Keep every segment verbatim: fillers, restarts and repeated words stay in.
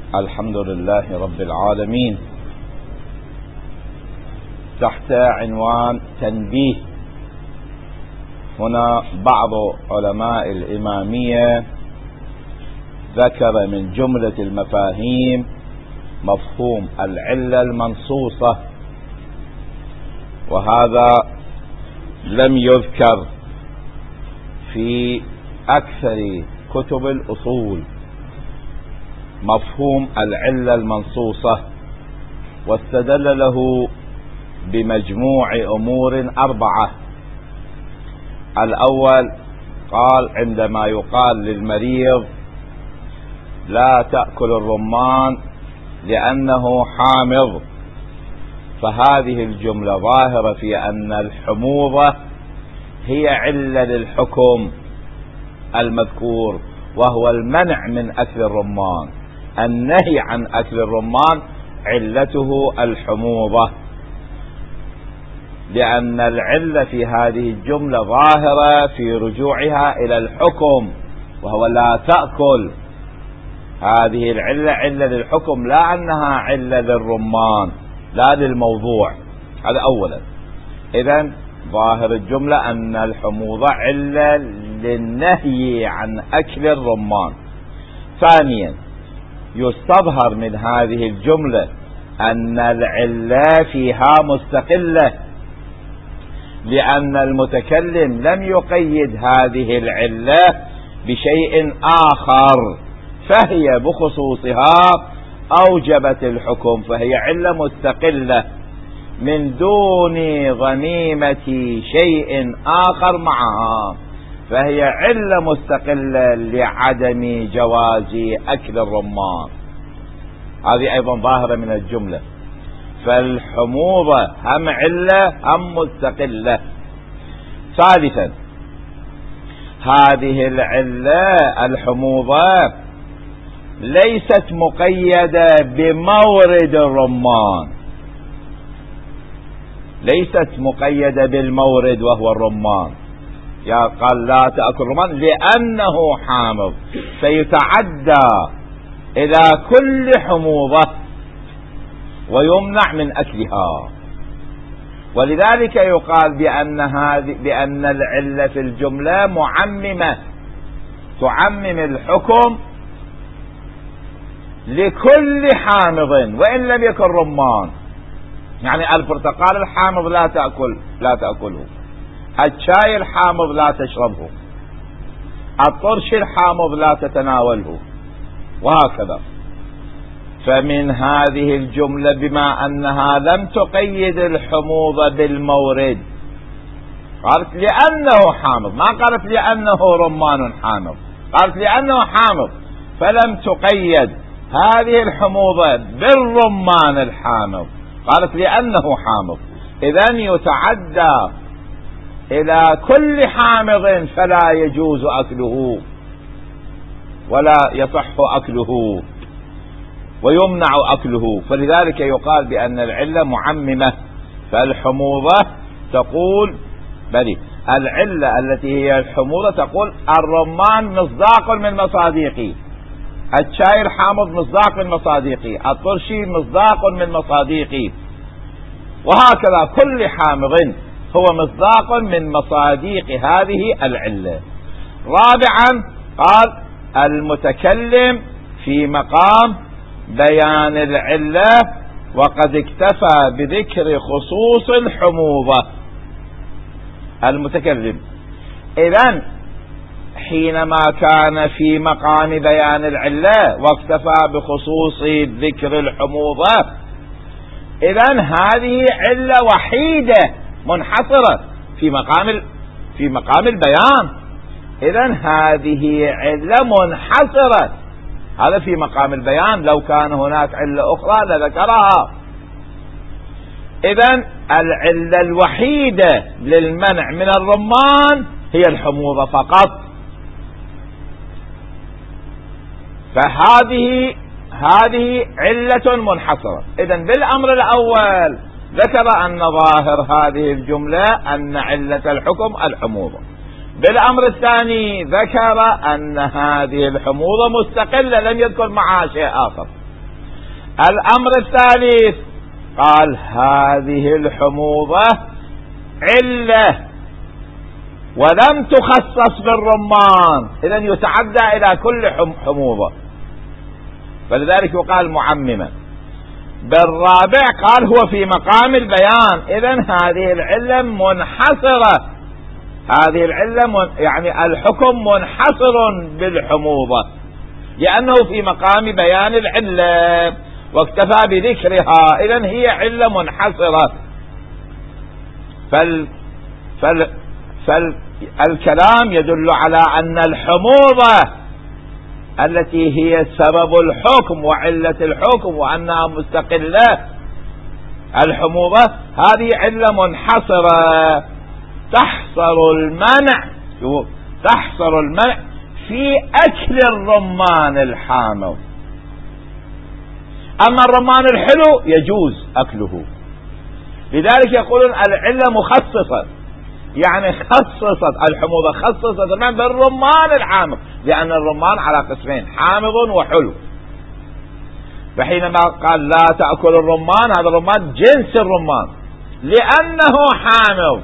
الحمد لله رب العالمين. تحت عنوان تنبيه، هنا بعض علماء الإمامية ذكر من جملة المفاهيم مفهوم العلة المنصوصة، وهذا لم يذكر في أكثر كتب الأصول. مفهوم العلة المنصوصة واستدل له بمجموع أمور أربعة. الأول قال عندما يقال للمريض لا تأكل الرمان لأنه حامض، فهذه الجملة ظاهرة في أن الحموضة هي علة للحكم المذكور، وهو المنع من أكل الرمان. النهي عن أكل الرمان علته الحموضة، لأن العلة في هذه الجملة ظاهرة في رجوعها إلى الحكم، وهو لا تأكل. هذه العلة علة للحكم، لا أنها علة للرمان لا للموضوع. هذا أولا. إذن ظاهر الجملة أن الحموضة علة للنهي عن أكل الرمان. ثانيا يستظهر من هذه الجملة أن العلة فيها مستقلة، لأن المتكلم لم يقيد هذه العلة بشيء آخر، فهي بخصوصها أوجبت الحكم، فهي علة مستقلة من دون غنيمة شيء آخر معها، فهي علة مستقلة لعدم جواز أكل الرمان. هذه أيضا ظاهرة من الجملة. فالحموضة هم علة هم مستقلة. ثالثا هذه العلة الحموضة ليست مقيدة بمورد الرمان، ليست مقيدة بالمورد وهو الرمان. يا قال لا تأكل الرمان لأنه حامض، فيتعدى إلى كل حموضة ويمنع من أكلها. ولذلك يقال بأن هذه بأن العلة في الجملة معممة، تعمم الحكم لكل حامض وإن لم يكن رمان. يعني البرتقال الحامض لا تأكل لا تأكله، الشاي الحامض لا تشربه، الطرش الحامض لا تتناوله، وهكذا. فمن هذه الجملة بما أنها لم تقيد الحموضة بالمورد، قالت لأنه حامض، ما قالت لأنه رمان حامض، قالت لأنه حامض، فلم تقيد هذه الحموضة بالرمان الحامض، قالت لأنه حامض. إذن يتعدى إلى كل حامض فلا يجوز أكله ولا يصح أكله ويمنع أكله. فلذلك يقال بأن العلة معممة. فالحموضة تقول بلي العلة التي هي الحموضة تقول الرمان مصداق من مصاديقي، الشاي الحامض مصداق من مصاديقي، الطرشي مصداق من مصاديقي، وهكذا كل حامض هو مصداق من مصاديق هذه العلة. رابعا قال المتكلم في مقام بيان العلة وقد اكتفى بذكر خصوص الحموضة. المتكلم إذن حينما كان في مقام بيان العلة واكتفى بخصوص ذكر الحموضة، إذن هذه علة وحيدة منحصرة في مقام في مقام البيان. إذن هذه علة منحصرة، هذا في مقام البيان. لو كان هناك علة أخرى لذكرها. إذن العلة الوحيدة للمنع من الرمان هي الحموضة فقط. فهذه هذه علة منحصرة. إذن بالأمر الأول ذكر أن ظاهر هذه الجملة أن علة الحكم الحموضة. بالأمر الثاني ذكر أن هذه الحموضة مستقلة، لم يذكر معها شيء آخر. الأمر الثالث قال هذه الحموضة علة ولم تخصص بالرمان، إذن يتعدى إلى كل حموضة، فلذلك يقال معمما. بالرابع قال هو في مقام البيان، إذن هذه العلة منحصرة، هذه العلة من يعني الحكم منحصر بالحموضة لأنه في مقام بيان العلة واكتفى بذكرها، إذن هي علة منحصرة. فال فال فالكلام يدل على أن الحموضة التي هي سبب الحكم وعلة الحكم وأنها مستقلة، الحموضة هذه علة منحصرة تحصر المنع تحصر المنع في أكل الرمان الحامض. أما الرمان الحلو يجوز أكله، لذلك يقولون العلة مخصصة، يعني خصصت الحموضة خصصت بالرمان الحامض، لأن الرمان على قسمين حامض وحلو. فحينما قال لا تأكل الرمان، هذا الرمان جنس الرمان لأنه حامض،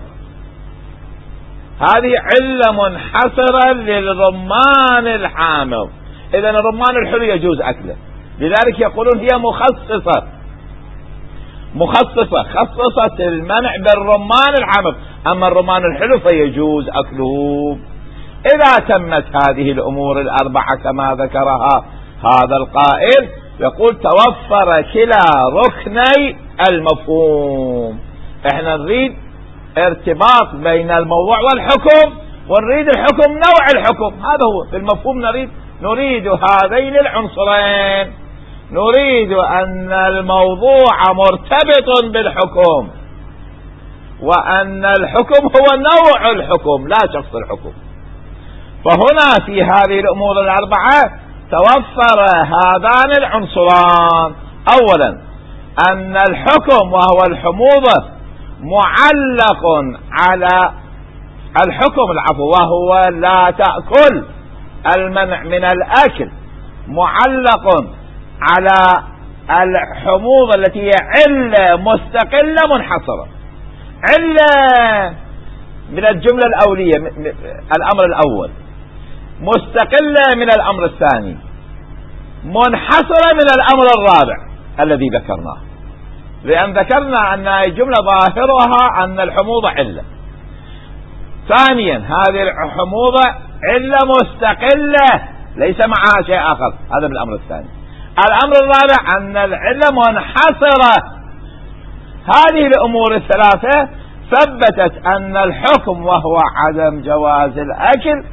هذه علة منحصرة للرمان الحامض. إذن الرمان الحلو يجوز أكله، لذلك يقولون هي مخصصة مخصصة خصصت المنع بالرمان الحامض، أما الرمان الحلو فيجوز أكله. إذا تمت هذه الأمور الأربعة كما ذكرها هذا القائل، يقول توفر كلا ركني المفهوم. احنا نريد ارتباط بين الموضوع والحكم، ونريد الحكم نوع الحكم، هذا هو في المفهوم. نريد نريد هذين العنصرين، نريد أن الموضوع مرتبط بالحكم، وأن الحكم هو نوع الحكم لا شخص الحكم. فهنا في هذه الأمور الأربعة توفر هذان العنصران. أولا أن الحكم وهو الحموضة معلق على الحكم العفو وهو لا تأكل، المنع من الأكل معلق على الحموضة التي هي علة مستقلة منحصرة، علة من الجملة الأولية الأمر الأول، مستقلة من الأمر الثاني، منحصرة من الأمر الرابع الذي ذكرناه، لأن ذكرنا أن الجملة ظاهرها أن الحموضة علة. ثانيا هذه الحموضة علة مستقلة ليس معها شيء آخر، هذا من الأمر الثاني. الأمر الرابع أن العلة منحصرة. هذه الأمور الثلاثة ثبتت أن الحكم وهو عدم جواز الأكل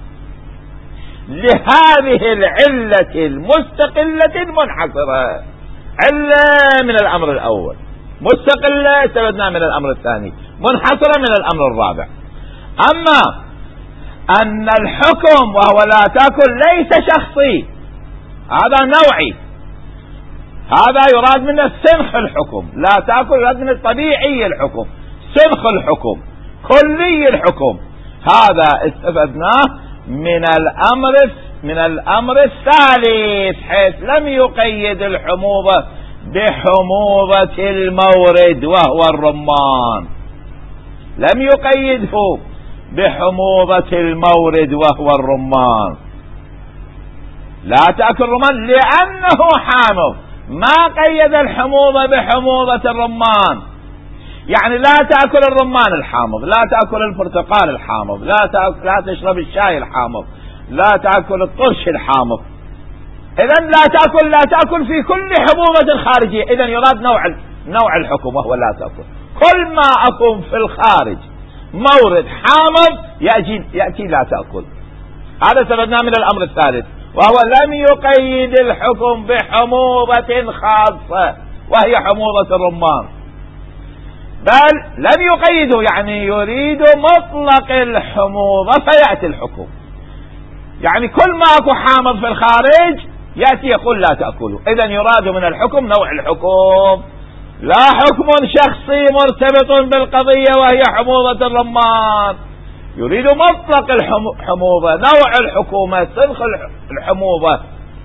لهذه العلة المستقلة المنحصرة، علة من الأمر الأول، مستقلة استفدنا من الأمر الثاني، منحصرة من الأمر الرابع. أما أن الحكم وهو لا تأكل ليس شخصي، هذا نوعي، هذا يراد من السنخ الحكم، لا تأكل يراد من الطبيعي الحكم، سنخ الحكم، كلي الحكم، هذا استفدناه من الأمر من الأمر الثالث، حيث لم يقيد الحموضة بحموضة المورد وهو الرمان، لم يقيده بحموضة المورد وهو الرمان. لا تأكل الرمان لأنه حامض، ما قيد الحموضة بحموضة الرمان، يعني لا تأكل الرمان الحامض، لا تأكل البرتقال الحامض، لا تأكل لا تشرب الشاي الحامض، لا تأكل الطرش الحامض. إذن لا تأكل لا تأكل في كل حموضة خارجية، إذن يراد نوع نوع الحكم وهو لا تأكل. كل ما أكون في الخارج مورد حامض يأتي يأتي لا تأكل. هذا استفدناه من الأمر الثالث، وهو لم يقيد الحكم بحموضة خاصة وهي حموضة الرمان، بل لم يقيده، يعني يريد مطلق الحموضة فيأتي الحكم. يعني كل ما أكو حامض في الخارج يأتي يقول لا تأكله، إذن يراد من الحكم نوع الحكم، لا حكم شخصي مرتبط بالقضية وهي حموضة الرمان، يريد مطلق الحموضة، نوع الحكومة، سنخ الحموضة،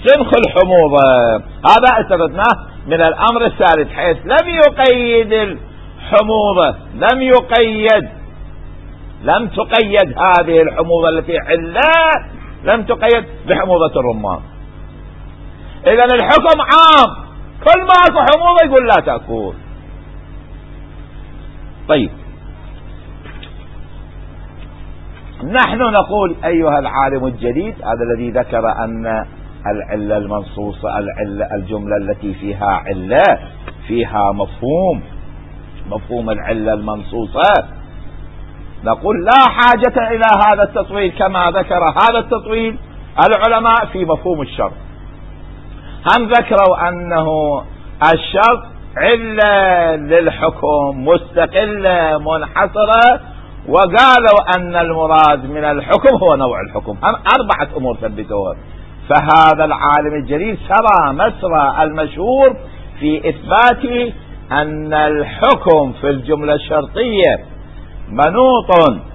سنخ الحموضة. هذا استفدناه من الأمر الثالث، حيث لم يقيد الحموضة، لم يقيد لم تقيد هذه الحموضة التي علة، لم تقيد بحموضة الرمان. إذن الحكم عام، كل ما أكو حموضة يقول لا تأكل. طيب، نحن نقول أيها العالم الجديد، هذا الذي ذكر أن العلة المنصوصة، العلة الجملة التي فيها علة فيها مفهوم، مفهوم العلة المنصوصة، نقول لا حاجة إلى هذا التطويل كما ذكر هذا التطويل العلماء في مفهوم الشرط. هم ذكروا أنه الشرط علة للحكم مستقلة منحصرة، وقالوا أن المراد من الحكم هو نوع الحكم. هم أربعة أمور ثبتوها. فهذا العالم الجليل سرى مسرى المشهور في إثبات أن الحكم في الجملة الشرطية منوط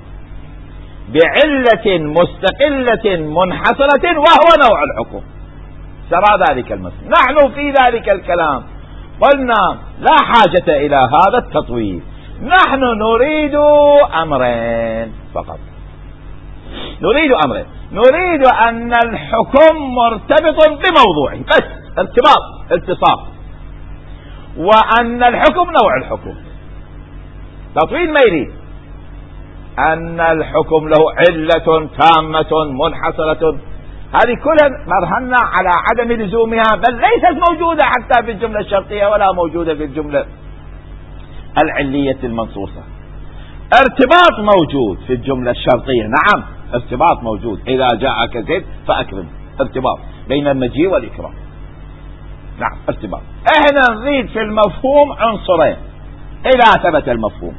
بعلة مستقلة منحصرة وهو نوع الحكم. سرى ذلك المسرى. نحن في ذلك الكلام قلنا لا حاجة إلى هذا التطويل، نحن نريد أمرين فقط. نريد أمرين، نريد أن الحكم مرتبط بموضوعه بس، ارتباط التصاق، وأن الحكم نوع الحكم. تطويل ما يريد أن الحكم له علة تامة منحصرة، هذه كلها مرهنة على عدم لزومها، بل ليست موجودة حتى في الجملة الشرطية ولا موجودة في الجملة العلية المنصوصة. ارتباط موجود في الجملة الشرطية، نعم ارتباط موجود، إذا جاءك زيد فأكرم، ارتباط بين المجيء والإكرام، نعم ارتباط. احنا نريد في المفهوم عنصرين إذا ثبت المفهوم.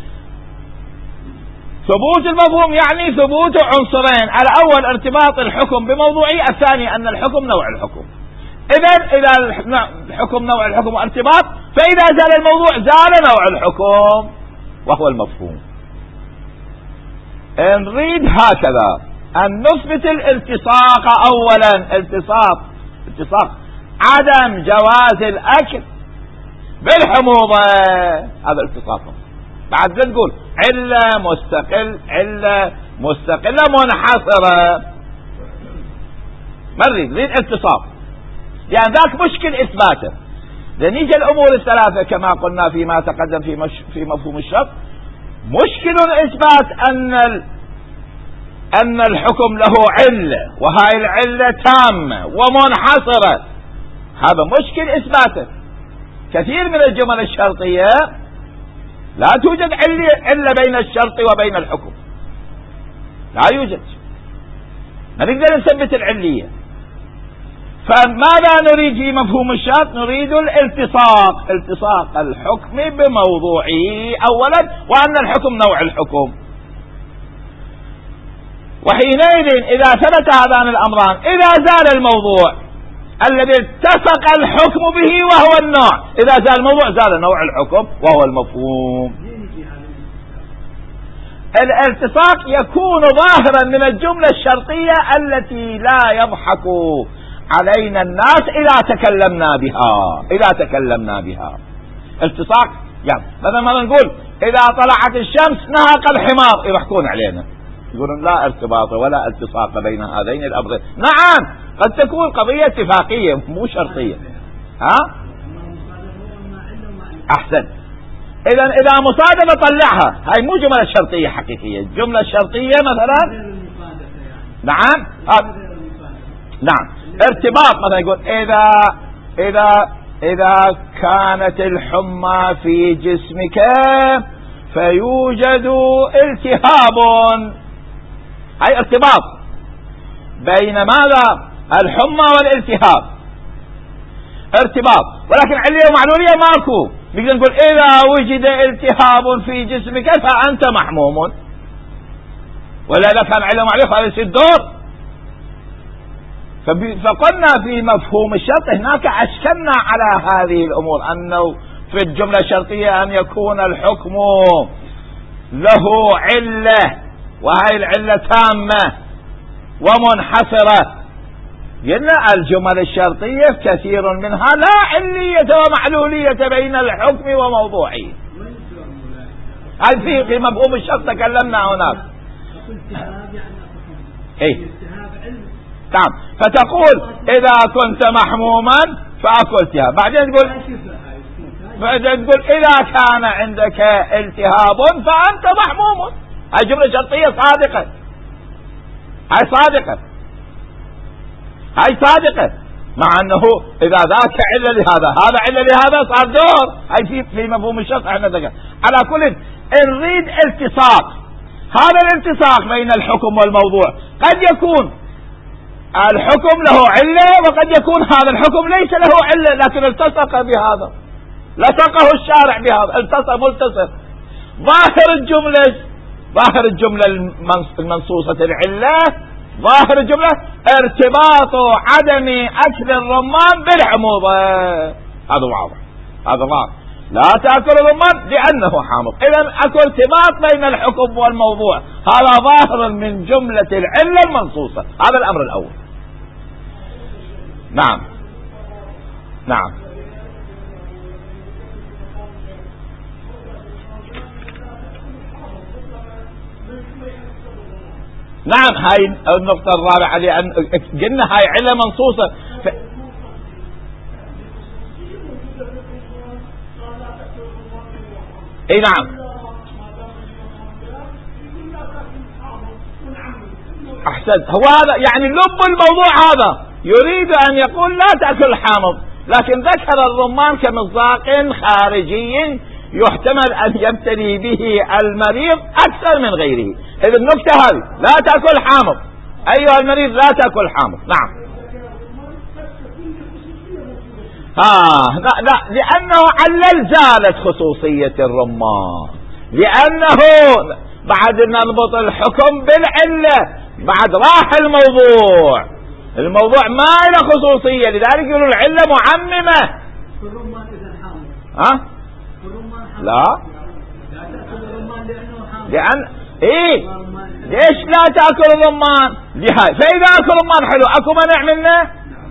ثبوت المفهوم يعني ثبوت عنصرين، الأول ارتباط الحكم بموضوعي، الثاني أن الحكم نوع الحكم. إذن إذا الحكم نوع الحكم وارتباط، فإذا زال الموضوع زال نوع الحكم وهو المفهوم. نريد هكذا أن نثبت الالتصاق أولا، التصاق التصاق عدم جواز الأكل بالحموضة، هذا التصاق. بعد نقول علة مستقل، علة مستقلة منحصرة، ما نريد نريد التصاق، يعني ذاك مشكل إثباته. لنيجي الأمور الثلاثة كما قلنا فيما تقدم في, مش في مفهوم الشرط، مشكل إثبات أن أن الحكم له علة، وهاي العلة تامة ومنحصرة، هذا مشكل إثباته. كثير من الجمل الشرطية لا توجد علة بين الشرط وبين الحكم، لا يوجد، ما نقدر نثبت العلية. فماذا نريد في مفهوم الشرط؟ نريد الالتصاق، التصاق الحكم بموضوعه أولا، وأن الحكم نوع الحكم. وحينئذ إذا ثبت هذان الأمران، إذا زال الموضوع الذي اتفق الحكم به وهو النوع، إذا زال الموضوع زال نوع الحكم وهو المفهوم. الالتصاق يكون ظاهرا من الجملة الشرطية التي لا يضحك علينا الناس إذا تكلمنا بها، إذا تكلمنا بها التصاق. يعني مثلا ما نقول إذا طلعت الشمس نهق الحمار، يضحكون علينا، يقولون لا ارتباط ولا التصاق بين هذين الأمرين. نعم قد تكون قضية اتفاقية مو شرطية. ها أحسن. إذا إذا مصادمة طلعها، هاي مو جملة شرطية حقيقية. الجملة الشرطية مثلا نعم آه. نعم ارتباط، مثلا يقول إذا إذا إذا كانت الحمى في جسمك فيوجد التهاب، هاي ارتباط بين ماذا؟ الحمى والالتهاب، ارتباط. ولكن علية ومعلولية ماكو. نقدر نقول إذا وجد التهاب في جسمك فأنت محموم، ولا إذا كان علة ومعلولية فهذا يصير دور. فقلنا في مفهوم الشرط هناك أشكلنا على هذه الأمور، أنه في الجملة الشرطية أن يكون الحكم له علة، وهي العلة تامة ومنحصرة، قلنا الجمل الشرطية كثير منها لا علية ومعلولية بين الحكم وموضوعه. هل في في مفهوم الشرط تكلمنا هناك. ايه نعم. فتقول إذا كنت محموما فأكو التهاب، بعدين تقول بعدين تقول إذا كان عندك التهاب فأنت محموم. هاي جملة شرطية صادقة، هاي صادقة، هاي صادقة، مع أنه إذا ذاك علة لهذا هذا علة لهذا صار دور. هاي في في مفهوم الشرط احنا ذكر. على كل نريد التصاق، هذا الالتصاق بين الحكم والموضوع قد يكون الحكم له علة وقد يكون هذا الحكم ليس له علة، لكن التصق بهذا، لصقه الشارع بهذا، التصق ملتصق. ظاهر الجملة ظاهر الجملة المنصوصة العلة، ظاهر الجملة ارتباط عدم أكل الرمان بالحموضة. هذا واضح، هذا واضح. لا تأكل الرمان لأنه حامض. إذا أكو ارتباط بين الحكم والموضوع، هذا ظاهر من جملة العلة المنصوصة. هذا الأمر الأول. نعم نعم نعم. هاي النقطة الرابعة لأن قلنا هاي علة منصوصة. ف... اي نعم احسنت. هو هذا يعني لب الموضوع، هذا يريد ان يقول لا تأكل الحامض، لكن ذكر الرمان كمصداق خارجي يحتمل ان يبتلي به المريض اكثر من غيره. اذا النكتة هذه لا تأكل حامض، ايها المريض لا تأكل حامض. نعم آه لا لا لأنه علل زالت خصوصية الرمان، لأنه بعد نربط الحكم بالعلة، بعد راح الموضوع، الموضوع ما له خصوصية، لذلك يقولوا العلة معممة. ها لا لأن ايه ليش لا تأكل الرمان لهاي؟ فإذا أكل الرمان حلو، أكو منع منه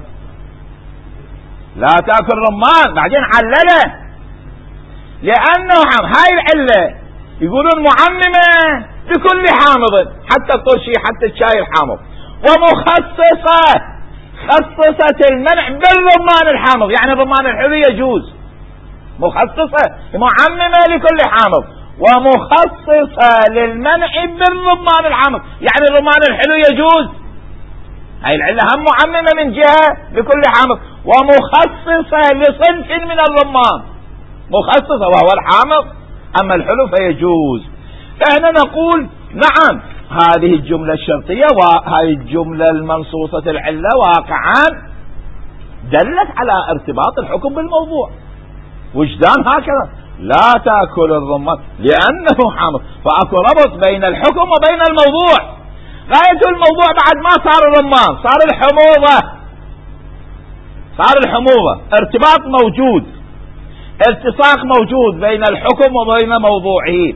لا تأكل رمان. بعدين علله لأنه هاي العلة يقولون معممة لكل حامض، حتى الطرشي حتى الشاي الحامض، ومخصصة خصصت المنع بالرمان الحامض، يعني الرمان الحلو يجوز، مخصصة معممة لكل حامض ومخصصة للمنع بالرمان الحامض، يعني الرمان الحلو يجوز. هاي العلة هم معممة من جهة لكل حامض، ومخصصة لصنف من الرمان، مخصصة وهو الحامض، أما الحلو فيجوز. فهنا نقول نعم هذه الجملة الشرطية وهذه الجملة المنصوصة العلة واقعا دلت على ارتباط الحكم بالموضوع. وجدان هكذا لا تأكل الرمان لأنه حامض، فأكو ربط بين الحكم وبين الموضوع. غاية الموضوع بعد ما صار الرمان صار الحموضة، صار الحموضة، ارتباط موجود، التصاق موجود بين الحكم وبين موضوعه.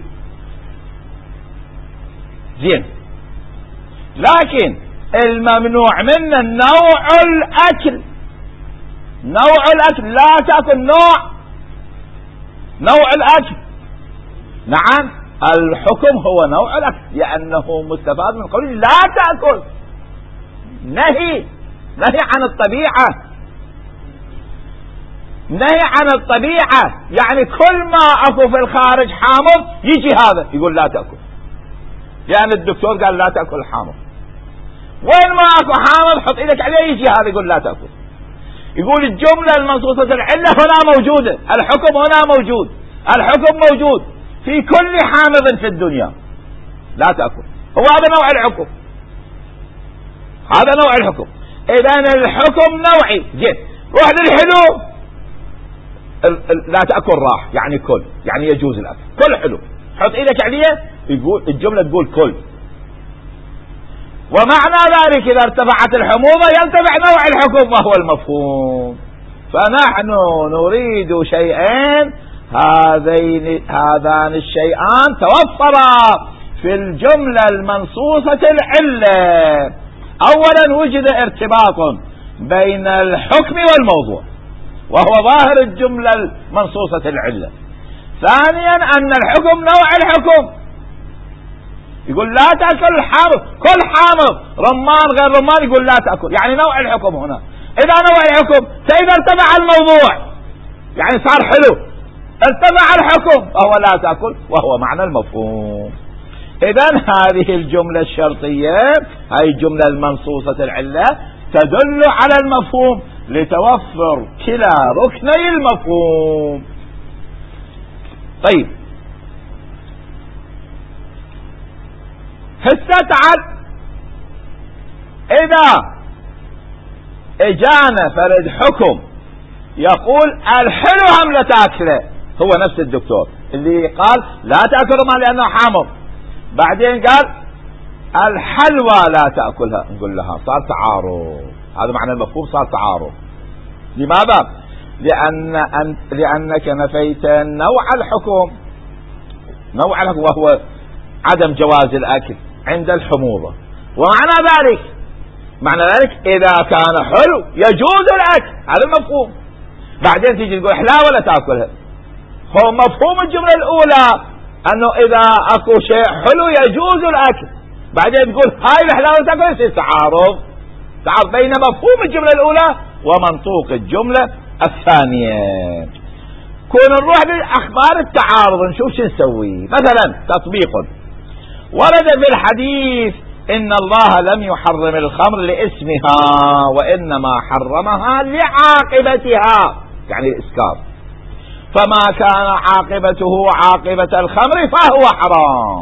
زين، لكن الممنوع منه نوع الأكل، نوع الأكل لا تأكل نوع نوع الأكل. نعم الحكم هو نوع الأكل لأنه مستفاد من قوله لا تأكل، نهي نهي عن الطبيعة، نهي عن الطبيعة، يعني كل ما أكو في الخارج حامض يجي هذا يقول لا تأكل، يعني الدكتور قال لا تأكل حامض، وين ما أكو حامض حط إيدك عليه يجي هذا يقول لا تأكل. يقول الجملة المنصوصة العلة هنا موجودة، الحكم هنا موجود، الحكم موجود في كل حامض في الدنيا لا تأكل، هو هذا نوع الحكم، هذا نوع الحكم. إذن الحكم نوعي. جيد، روح للحلو لا تأكل راح يعني كل، يعني يجوز الأكل، كل حلو حط إيدك عليه يقول الجملة تقول كل، ومعنى ذلك إذا ارتفعت الحموضة يرتفع نوع الحكم وهو المفهوم. فنحن نريد شيئين، هذين هذان الشيئان توفرا في الجملة المنصوصة العلة. أولا وجد ارتباط بين الحكم والموضوع، وهو ظاهر الجملة المنصوصة العلة. ثانيا أن الحكم نوع الحكم، يقول لا تأكل حامض، كل حامض، رمان غير رمان يقول لا تأكل، يعني نوع الحكم هنا. إذا نوع الحكم فإذا ارتفع الموضوع يعني صار حلو، ارتفع الحكم وهو لا تأكل، وهو معنى المفهوم. إذا هذه الجملة الشرطية، هذه الجملة المنصوصة العلة تدل على المفهوم لتوفر كلا ركني المفهوم. طيب هسه تعال، إذا اجانا فرد حكم يقول الحلو هم لا تاكله، هو نفس الدكتور اللي قال لا تاكل ما لانه حامض، بعدين قال الحلوى لا تاكلها، نقول لها صار تعارض. هذا معنى المفهوم، صار تعارض. لماذا؟ لان أن لانك نفيت نوع الحكم، نوع الحكم وهو عدم جواز الاكل عند الحموضه، ومعنى ذلك معنى ذلك اذا كان حلو يجوز الاكل، هذا المفهوم. بعدين تيجي تقول حلاوه ولا تاكلها، هو مفهوم الجمله الاولى انه اذا اكو شيء حلو يجوز الاكل، بعدين تقول هاي الحلاوه تاكلها، يصير تعارض، تعارض بين مفهوم الجمله الاولى ومنطوق الجمله الثانيه. كون نروح لاخبار التعارض نشوف شو نسوي. مثلا تطبيق، ورد في الحديث إن الله لم يحرم الخمر لاسمها وإنما حرمها لعاقبتها، يعني الإسكار، فما كان عاقبته عاقبة الخمر فهو حرام.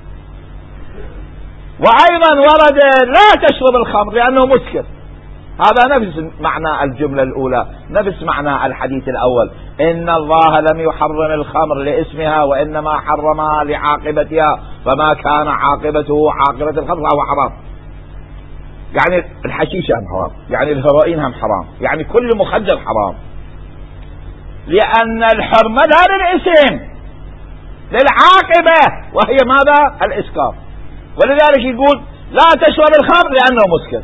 وأيضا ورد لا تشرب الخمر لأنه مسكر، هذا نفس معنى الجملة الأولى، نفس معنى الحديث الأول، إن الله لم يحرم الخمر لاسمها وإنما حرمها لعاقبتها فما كان عاقبته عاقبة الخمر فهو حرام. يعني الحشيشة هم حرام، يعني الهيروين هم حرام، يعني كل مخدر حرام، لأن الحرمة لا للاسم، للعاقبة وهي ماذا؟ الإسكار. ولذلك يقول لا تشرب الخمر لأنه مسكر.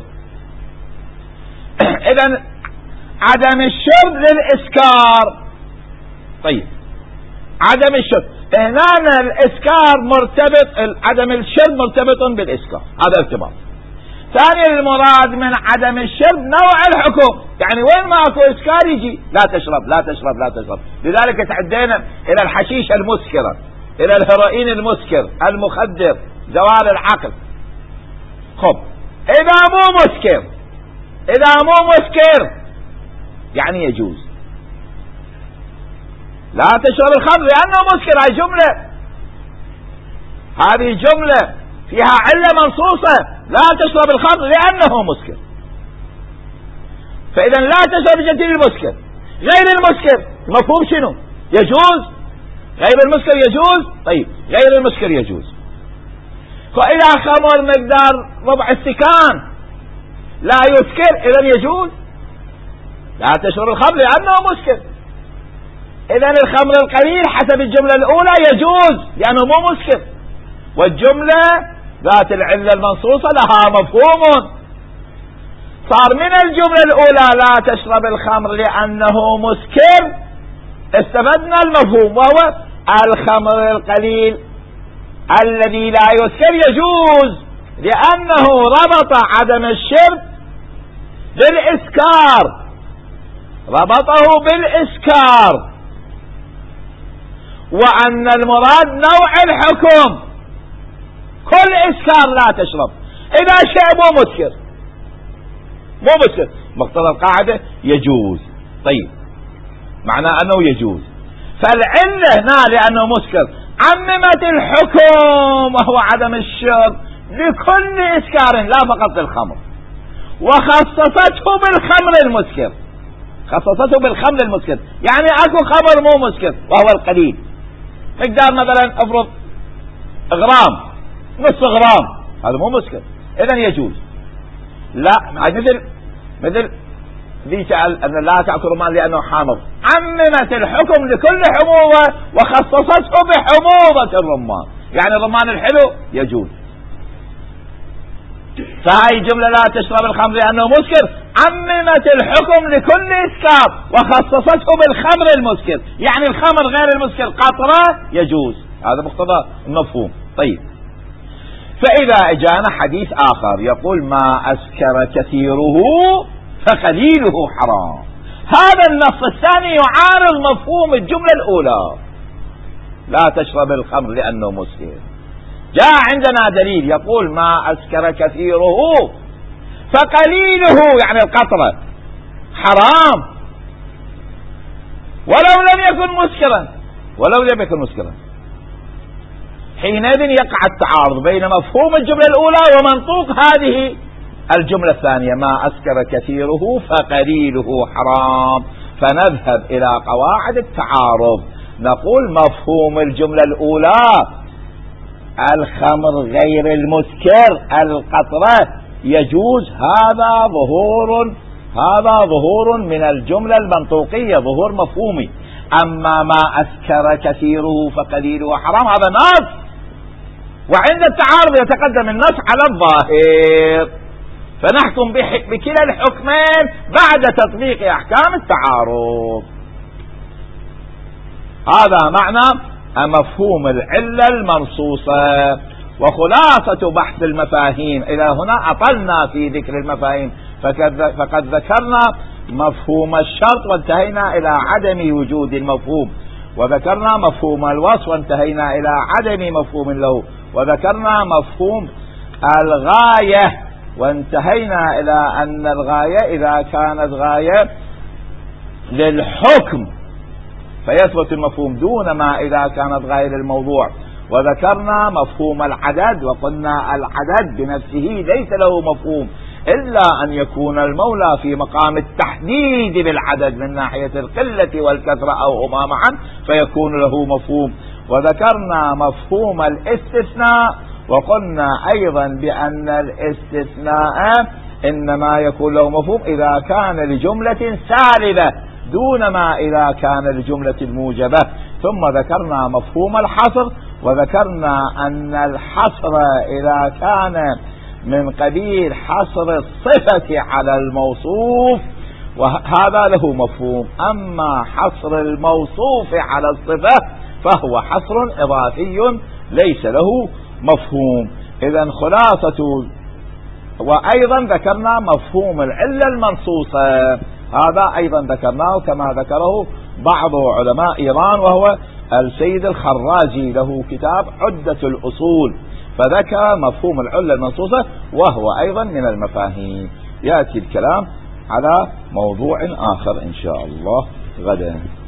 إذن عدم الشرب للإسكار. طيب عدم الشرب هنا الإسكار مرتبط، عدم الشرب مرتبط بالإسكار، هذا ارتباط. ثانيا المراد من عدم الشرب نوع الحكم، يعني وين ما اكو إسكار يجي لا تشرب لا تشرب لا تشرب. لذلك تعدينا إلى الحشيشة المسكرة، إلى الهيروين المسكر المخدر زوال العقل. خب إذا مو مسكر، إذا مو مسكر يعني يجوز لا تشرب الخمر لأنه مسكر. هاي جملة، هذه جملة فيها علة منصوصة، لا تشرب الخمر لأنه مسكر. فإذا لا تشرب جديد المسكر، غير المسكر مفهوم شنو؟ يجوز، غير المسكر يجوز. طيب غير المسكر يجوز، فإذا خمر مقدار ربع استكان لا يسكر إذن يجوز لا تشرب الخمر لأنه مسكر. إذن الخمر القليل حسب الجملة الأولى يجوز لأنه مو مسكر، والجملة ذات العلة المنصوصة لها مفهوم. صار من الجملة الأولى لا تشرب الخمر لأنه مسكر استفدنا المفهوم، وهو الخمر القليل الذي لا يسكر يجوز لأنه ربط عدم الشرب بالإسكار، ربطه بالإسكار، وأن المراد نوع الحكم، كل إسكار لا تشرب. إذا شيء مو مسكر، مو مسكر مقتضى القاعدة يجوز. طيب معناه أنه يجوز، فالعلة هنا لأنه مسكر عممت الحكم وهو عدم الشرب لكل إسكار لا فقط للخمر، وخصصته بالخمر المسكر، خصصته بالخمر المسكر. يعني اكو خمر مو مسكر وهو القليل، مقدار مثلا افرض غرام، نصف غرام، هذا مو مسكر اذا يجوز. لا مثل مثل ذي سأل ان لا تأكل رمان لانه حامض، عممت الحكم لكل حموضة وخصصته بحموضة الرمان، يعني الرمان الحلو يجوز. فهاي جملة لا تشرب الخمر لأنه مسكر عممت الحكم لكل إسكار وخصصته بالخمر المسكر، يعني الخمر غير المسكر قطرة يجوز، هذا مقتضى المفهوم. طيب، فإذا اجانا حديث آخر يقول ما أسكر كثيره فقليله حرام، هذا النص الثاني يعارض مفهوم الجملة الأولى، لا تشرب الخمر لأنه مسكر. جاء عندنا دليل يقول ما أسكر كثيره فقليله، يعني القطرة حرام ولو لم يكن مسكرا، ولو لم يكن مسكرا. حينئذ يقع التعارض بين مفهوم الجملة الأولى ومنطوق هذه الجملة الثانية، ما أسكر كثيره فقليله حرام. فنذهب إلى قواعد التعارض، نقول مفهوم الجملة الأولى الخمر غير المسكر القطرة يجوز، هذا ظهور هذا ظهور من الجملة المنطوقية، ظهور مفهومي. أما ما أسكر كثيره فقليله حرام هذا نص، وعند التعارض يتقدم النص على الظاهر، فنحكم بكلا الحكمين بعد تطبيق أحكام التعارض. هذا معنى مفهوم العلة المنصوصة. وخلاصة بحث المفاهيم، إلى هنا أطلنا في ذكر المفاهيم، فقد ذكرنا مفهوم الشرط وانتهينا إلى عدم وجود المفهوم، وذكرنا مفهوم الوصف وانتهينا إلى عدم مفهوم له، وذكرنا مفهوم الغاية وانتهينا إلى أن الغاية إذا كانت غاية للحكم فيثبت المفهوم دون ما إذا كانت غاية للموضوع. وذكرنا مفهوم العدد وقلنا العدد بنفسه ليس له مفهوم إلا أن يكون المولى في مقام التحديد بالعدد من ناحية القلة والكثرة أو هما معا فيكون له مفهوم. وذكرنا مفهوم الاستثناء وقلنا أيضا بأن الاستثناء إنما يكون له مفهوم إذا كان لجملة سالبة دون ما إذا كان لجملة موجبة. ثم ذكرنا مفهوم الحصر، وذكرنا أن الحصر إذا كان من قبيل حصر الصفة على الموصوف وهذا له مفهوم، أما حصر الموصوف على الصفة فهو حصر إضافي ليس له مفهوم. إذن خلاصة، وأيضا ذكرنا مفهوم العلة المنصوصة، هذا أيضا ذكرناه كما ذكره بعض علماء إيران وهو السيد الخرازي، له كتاب عدة الأصول، فذكر مفهوم العلة المنصوصة وهو أيضا من المفاهيم. يأتي الكلام على موضوع آخر إن شاء الله غدا.